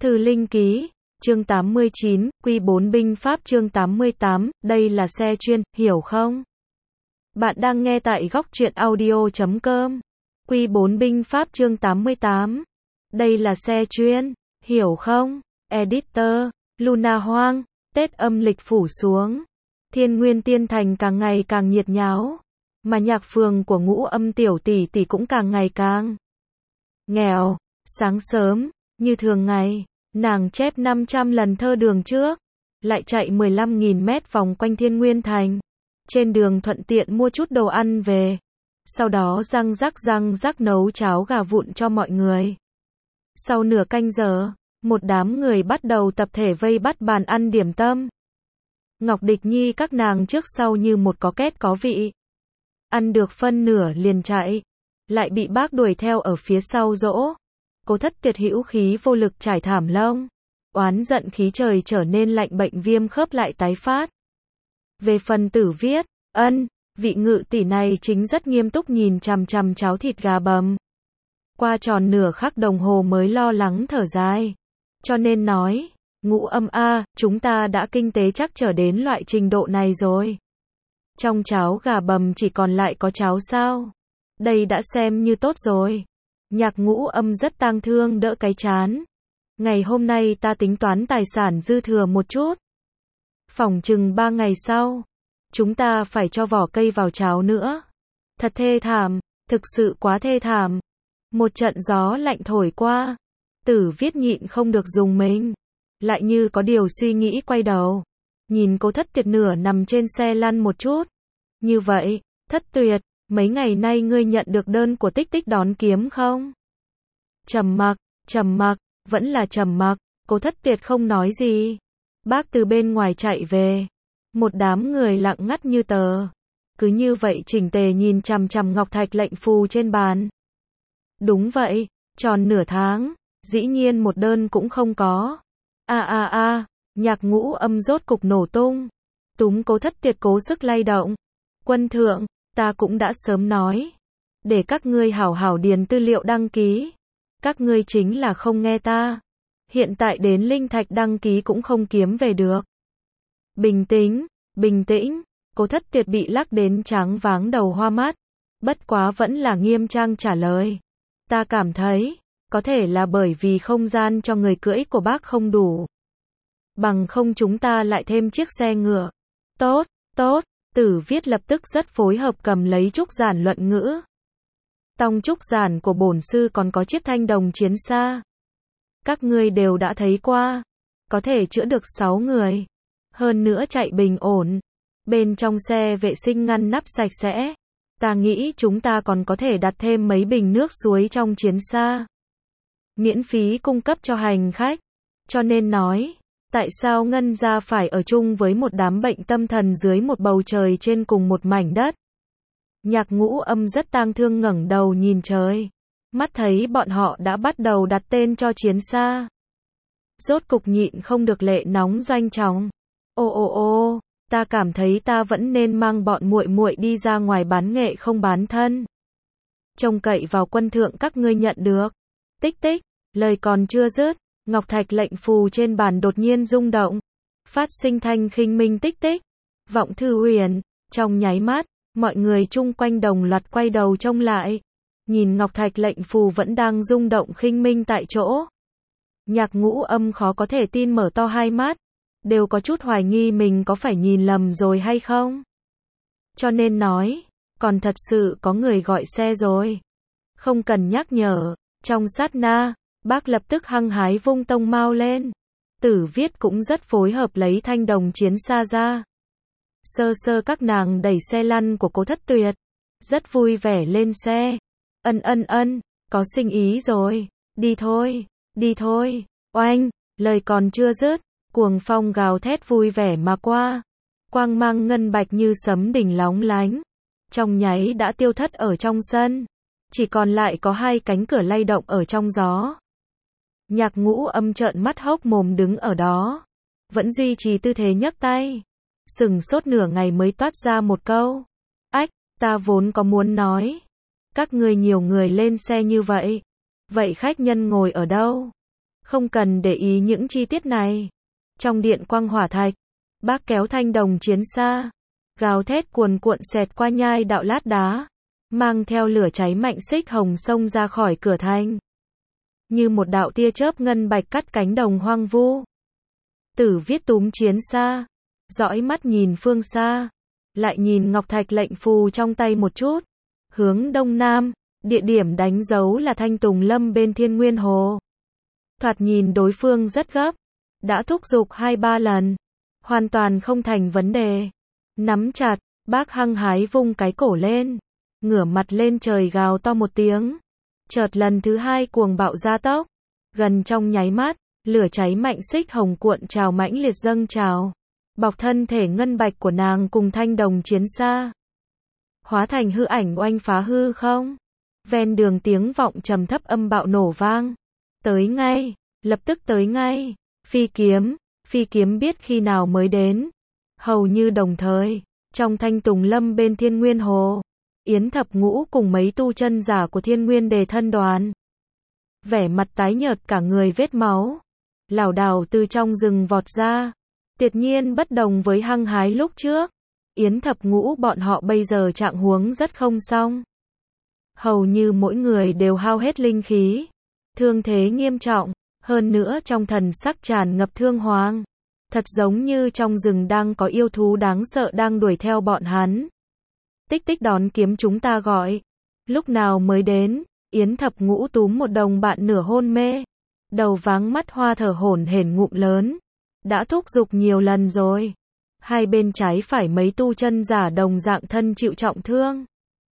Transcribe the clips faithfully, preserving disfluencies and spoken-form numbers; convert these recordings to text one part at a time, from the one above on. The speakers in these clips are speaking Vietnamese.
Thư Linh Ký, chương tám mươi chín, Quy bốn binh pháp chương tám mươi tám, đây là xe chuyên, hiểu không? Bạn đang nghe tại góc truyện audio chấm com. Quy bốn binh pháp chương tám mươi tám. Đây là xe chuyên, hiểu không? Editor, Luna Hoang, Tết âm lịch phủ xuống. Thiên Nguyên Tiên Thành càng ngày càng nhiệt nháo. Mà nhạc phường của Ngũ Âm tiểu tỷ tỷ cũng càng ngày càng nghèo. Sáng sớm, như thường ngày, nàng chép năm trăm lần thơ đường trước, lại chạy mười lăm nghìn mét vòng quanh Thiên Nguyên Thành. Trên đường thuận tiện mua chút đồ ăn về. Sau đó răng rắc răng rắc nấu cháo gà vụn cho mọi người. Sau nửa canh giờ, một đám người bắt đầu tập thể vây bắt bàn ăn điểm tâm. Ngọc Địch Nhi các nàng trước sau như một có két có vị. Ăn được phân nửa liền chạy, lại bị bác đuổi theo ở phía sau dỗ. Cố Thất Tuyệt hữu khí vô lực trải thảm lông, oán giận khí trời trở nên lạnh, bệnh viêm khớp lại tái phát. Về phần Tử viết, ân, vị ngự tỷ này chính rất nghiêm túc nhìn chằm chằm cháo thịt gà bầm. Qua tròn nửa khắc đồng hồ mới lo lắng thở dài. Cho nên nói, Ngũ Âm a, chúng ta đã kinh tế chắc trở đến loại trình độ này rồi. Trong cháo gà bầm chỉ còn lại có cháo sao? Đây đã xem như tốt rồi. Nhạc Ngũ Âm rất tang thương đỡ cái chán. Ngày hôm nay ta tính toán tài sản dư thừa một chút. Phỏng chừng ba ngày sau, chúng ta phải cho vỏ cây vào cháo nữa. Thật thê thảm, thực sự quá thê thảm. Một trận gió lạnh thổi qua, Tử viết nhịn không được dùng mình. Lại như có điều suy nghĩ quay đầu. Nhìn Cố Thất Tuyệt nửa nằm trên xe lăn một chút. Như vậy, Thất Tuyệt, mấy ngày nay ngươi nhận được đơn của Tích Tích đón kiếm không? Trầm mặc, trầm mặc, vẫn là trầm mặc. Cố Thất Tuyệt không nói gì. Bác từ bên ngoài chạy về. Một đám người lặng ngắt như tờ. Cứ như vậy chỉnh tề nhìn chằm chằm ngọc thạch lệnh phù trên bàn. Đúng vậy, tròn nửa tháng, dĩ nhiên một đơn cũng không có. A a a, Nhạc Ngũ Âm rốt cục nổ tung. Túm Cố Thất Tuyệt cố sức lay động. Quân thượng, ta cũng đã sớm nói. Để các ngươi hảo hảo điền tư liệu đăng ký. Các ngươi chính là không nghe ta. Hiện tại đến linh thạch đăng ký cũng không kiếm về được. Bình tĩnh, bình tĩnh. Cố Thất Tuyệt bị lắc đến tráng váng đầu hoa mắt. Bất quá vẫn là nghiêm trang trả lời. Ta cảm thấy, có thể là bởi vì không gian cho người cưỡi của bác không đủ. Bằng không chúng ta lại thêm chiếc xe ngựa. Tốt, tốt, Tử viết lập tức rất phối hợp cầm lấy trúc giản luận ngữ. Tòng trúc giản của bổn sư còn có chiếc thanh đồng chiến xa. Các ngươi đều đã thấy qua. Có thể chữa được sáu người. Hơn nữa chạy bình ổn. Bên trong xe vệ sinh ngăn nắp sạch sẽ. Ta nghĩ chúng ta còn có thể đặt thêm mấy bình nước suối trong chiến xa. Miễn phí cung cấp cho hành khách. Cho nên nói, tại sao Ngân gia phải ở chung với một đám bệnh tâm thần dưới một bầu trời trên cùng một mảnh đất? Nhạc Ngũ Âm rất tang thương ngẩng đầu nhìn trời. Mắt thấy bọn họ đã bắt đầu đặt tên cho chiến xa. Rốt cục nhịn không được lệ nóng doanh trọng. Ô ô ô, ta cảm thấy ta vẫn nên mang bọn muội muội đi ra ngoài bán nghệ không bán thân. Trông cậy vào quân thượng các ngươi nhận được. Tích tích, lời còn chưa dứt, ngọc thạch lệnh phù trên bàn đột nhiên rung động. Phát sinh thanh khinh minh tích tích. Vọng thư huyền, trong nháy mắt, mọi người chung quanh đồng loạt quay đầu trông lại. Nhìn ngọc thạch lệnh phù vẫn đang rung động khinh minh tại chỗ. Nhạc Ngũ Âm khó có thể tin mở to hai mắt. Đều có chút hoài nghi mình có phải nhìn lầm rồi hay không. Cho nên nói, còn thật sự có người gọi xe rồi. Không cần nhắc nhở, trong sát na, bác lập tức hăng hái vung tông mao lên. Tử viết cũng rất phối hợp lấy thanh đồng chiến xa ra. Sơ sơ các nàng đẩy xe lăn của Cố Thất Tuyệt. Rất vui vẻ lên xe. Ân ân ân, có sinh ý rồi. Đi thôi, đi thôi. Oanh, lời còn chưa dứt. Cuồng phong gào thét vui vẻ mà qua. Quang mang ngân bạch như sấm đỉnh lóng lánh. Trong nháy đã tiêu thất ở trong sân. Chỉ còn lại có hai cánh cửa lay động ở trong gió. Nhạc Ngũ Âm trợn mắt hốc mồm đứng ở đó. Vẫn duy trì tư thế nhấc tay. Sừng sốt nửa ngày mới toát ra một câu. Ách, ta vốn có muốn nói. Các ngươi nhiều người lên xe như vậy. Vậy khách nhân ngồi ở đâu? Không cần để ý những chi tiết này. Trong điện quang hỏa thạch, bác kéo thanh đồng chiến xa, gào thét cuồn cuộn xẹt qua nhai đạo lát đá, mang theo lửa cháy mạnh xích hồng xông ra khỏi cửa thành. Như một đạo tia chớp ngân bạch cắt cánh đồng hoang vu. Tử Viết túm chiến xa, dõi mắt nhìn phương xa, lại nhìn ngọc thạch lệnh phù trong tay một chút, hướng đông nam, địa điểm đánh dấu là Thanh Tùng Lâm bên Thiên Nguyên Hồ. Thoạt nhìn đối phương rất gấp, đã thúc giục hai ba lần, hoàn toàn không thành vấn đề. Nắm chặt, bác hăng hái vung cái cổ lên, ngửa mặt lên trời gào to một tiếng. Chợt lần thứ hai cuồng bạo gia tốc, gần trong nháy mắt, lửa cháy mạnh xích hồng cuộn trào mãnh liệt dâng trào, bọc thân thể ngân bạch của nàng cùng thanh đồng chiến xa, hóa thành hư ảnh oanh phá hư không. Ven đường tiếng vọng trầm thấp âm bạo nổ vang. Tới ngay, lập tức tới ngay. Phi kiếm, phi kiếm biết khi nào mới đến. Hầu như đồng thời, trong Thanh Tùng Lâm bên Thiên Nguyên Hồ, Yến Thập Ngũ cùng mấy tu chân giả của Thiên Nguyên Đề thân đoàn, vẻ mặt tái nhợt cả người vết máu, lảo đảo từ trong rừng vọt ra. Tuyệt nhiên bất đồng với hăng hái lúc trước. Yến Thập Ngũ bọn họ bây giờ trạng huống rất không xong. Hầu như mỗi người đều hao hết linh khí, thương thế nghiêm trọng, hơn nữa trong thần sắc tràn ngập thương hoang, thật giống như trong rừng đang có yêu thú đáng sợ đang đuổi theo bọn hắn. Tích tích đón kiếm chúng ta gọi, lúc nào mới đến? Yến Thập Ngũ túm một đồng bạn nửa hôn mê, đầu váng mắt hoa thở hổn hển ngụm lớn, đã thúc giục nhiều lần rồi. Hai bên trái phải mấy tu chân giả đồng dạng thân chịu trọng thương.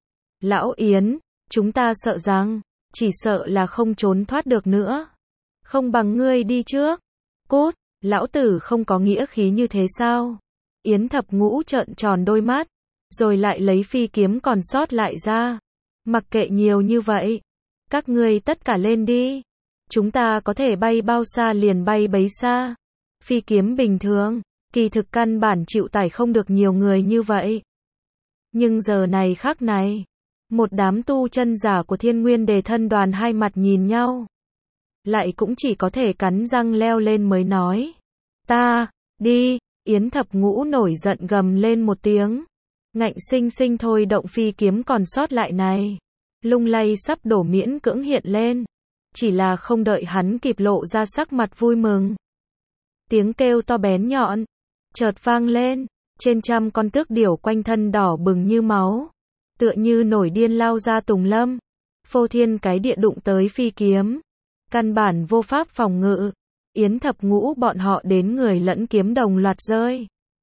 Lão Yến, chúng ta sợ rằng, chỉ sợ là không trốn thoát được nữa. Không bằng ngươi đi trước. Cút, lão tử không có nghĩa khí như thế sao? Yến Thập Ngũ trợn tròn đôi mắt, rồi lại lấy phi kiếm còn sót lại ra. Mặc kệ nhiều như vậy, các ngươi tất cả lên đi. Chúng ta có thể bay bao xa liền bay bấy xa. Phi kiếm bình thường, kỳ thực căn bản chịu tải không được nhiều người như vậy. Nhưng giờ này khác này, một đám tu chân giả của Thiên Nguyên Đề thân đoàn hai mặt nhìn nhau, lại cũng chỉ có thể cắn răng leo lên mới nói. Ta, đi. Yến Thập Ngũ nổi giận gầm lên một tiếng, ngạnh sinh sinh thôi động phi kiếm còn sót lại này, lung lay sắp đổ miễn cưỡng hiện lên, chỉ là không đợi hắn kịp lộ ra sắc mặt vui mừng. Tiếng kêu to bén nhọn, chợt vang lên, trên trăm con tước điểu quanh thân đỏ bừng như máu, tựa như nổi điên lao ra Tùng Lâm, phô thiên cái địa đụng tới phi kiếm, căn bản vô pháp phòng ngự. Yến Thập Ngũ bọn họ đến người lẫn kiếm đồng loạt rơi.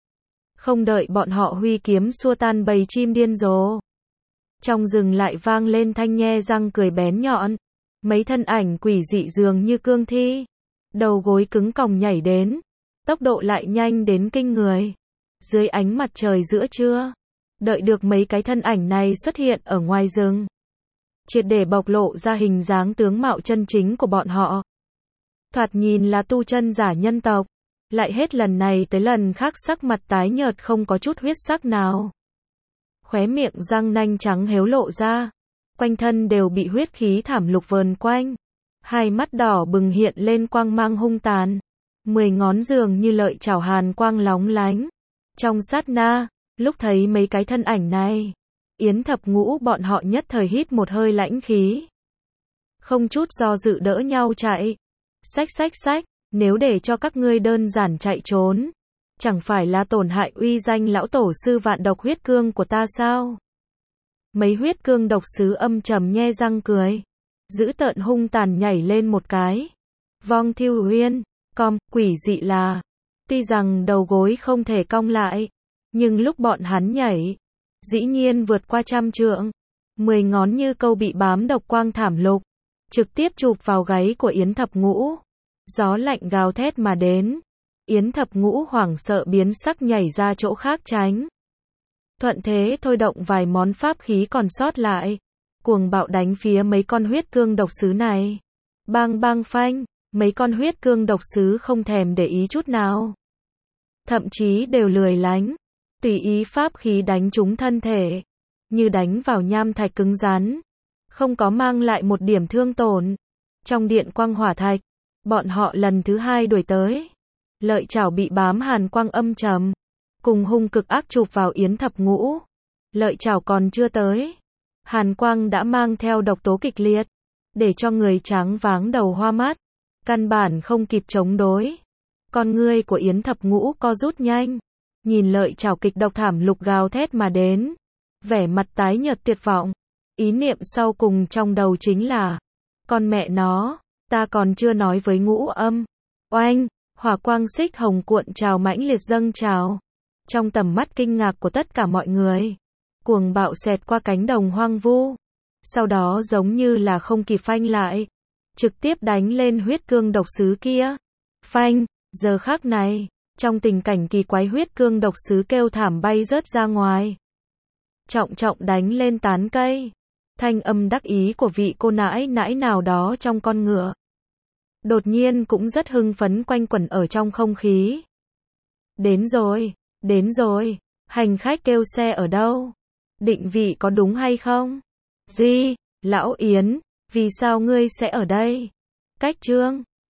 Không đợi bọn họ huy kiếm xua tan bầy chim điên rồ, trong rừng lại vang lên thanh nhe răng cười bén nhọn. Mấy thân ảnh quỷ dị dường như cương thi, đầu gối cứng còng nhảy đến, tốc độ lại nhanh đến kinh người. Dưới ánh mặt trời giữa trưa, đợi được mấy cái thân ảnh này xuất hiện ở ngoài rừng, triệt để bộc lộ ra hình dáng tướng mạo chân chính của bọn họ. Thoạt nhìn là tu chân giả nhân tộc, lại hết lần này tới lần khác sắc mặt tái nhợt không có chút huyết sắc nào. Khóe miệng răng nanh trắng héo lộ ra, quanh thân đều bị huyết khí thảm lục vờn quanh. Hai mắt đỏ bừng hiện lên quang mang hung tàn, mười ngón dường như lợi chảo hàn quang lóng lánh. Trong sát na, lúc thấy mấy cái thân ảnh này, Yến Thập Ngũ bọn họ nhất thời hít một hơi lãnh khí, không chút do dự đỡ nhau chạy. Xách xách xách, nếu để cho các ngươi đơn giản chạy trốn, chẳng phải là tổn hại uy danh lão tổ sư vạn độc huyết cương của ta sao? Mấy huyết cương độc sứ âm trầm nhe răng cười, dữ tợn hung tàn nhảy lên một cái. Vong Thiêu Huyên, com, quỷ dị là, tuy rằng đầu gối không thể cong lại, nhưng lúc bọn hắn nhảy, dĩ nhiên vượt qua trăm trượng, mười ngón như câu bị bám độc quang thảm lục, trực tiếp chụp vào gáy của Yến Thập Ngũ. Gió lạnh gào thét mà đến, Yến Thập Ngũ hoảng sợ biến sắc nhảy ra chỗ khác tránh. Thuận thế thôi động vài món pháp khí còn sót lại, cuồng bạo đánh phía mấy con huyết cương độc sứ này. Bang bang phanh, mấy con huyết cương độc sứ không thèm để ý chút nào, thậm chí đều lười lánh, tùy ý pháp khí đánh trúng thân thể, như đánh vào nham thạch cứng rắn, không có mang lại một điểm thương tổn. Trong điện quang hỏa thạch, Bọn họ lần thứ hai đuổi tới. Lợi chảo bị bám hàn quang âm trầm, cùng hung cực ác chụp vào Yến Thập Ngũ. Lợi chảo còn chưa tới, hàn quang đã mang theo độc tố kịch liệt, để cho người tráng váng đầu hoa mắt, căn bản không kịp chống đối. Con ngươi của Yến Thập Ngũ co rút nhanh, nhìn lợi chảo kịch độc thảm lục gào thét mà đến, vẻ mặt tái nhợt tuyệt vọng. Ý niệm sau cùng trong đầu chính là, con mẹ nó, ta còn chưa nói với Ngũ Âm. Oanh, hỏa quang xích hồng cuộn trào mãnh liệt dâng trào. Trong tầm mắt kinh ngạc của tất cả mọi người, cuồng bạo xẹt qua cánh đồng hoang vu. Sau đó giống như là không kịp phanh lại, trực tiếp đánh lên huyết cương độc sứ kia. Phanh, giờ khắc này, trong tình cảnh kỳ quái huyết cương độc sứ kêu thảm bay rớt ra ngoài. Trọng trọng đánh lên tán cây. Thanh âm đắc ý của vị cô nãi nãi nào đó trong con ngựa, đột nhiên cũng rất hưng phấn quanh quẩn ở trong không khí. Đến rồi, đến rồi, hành khách kêu xe ở đâu? Định vị có đúng hay không? Gì, Lão Yến, vì sao ngươi sẽ ở đây? Cách Trương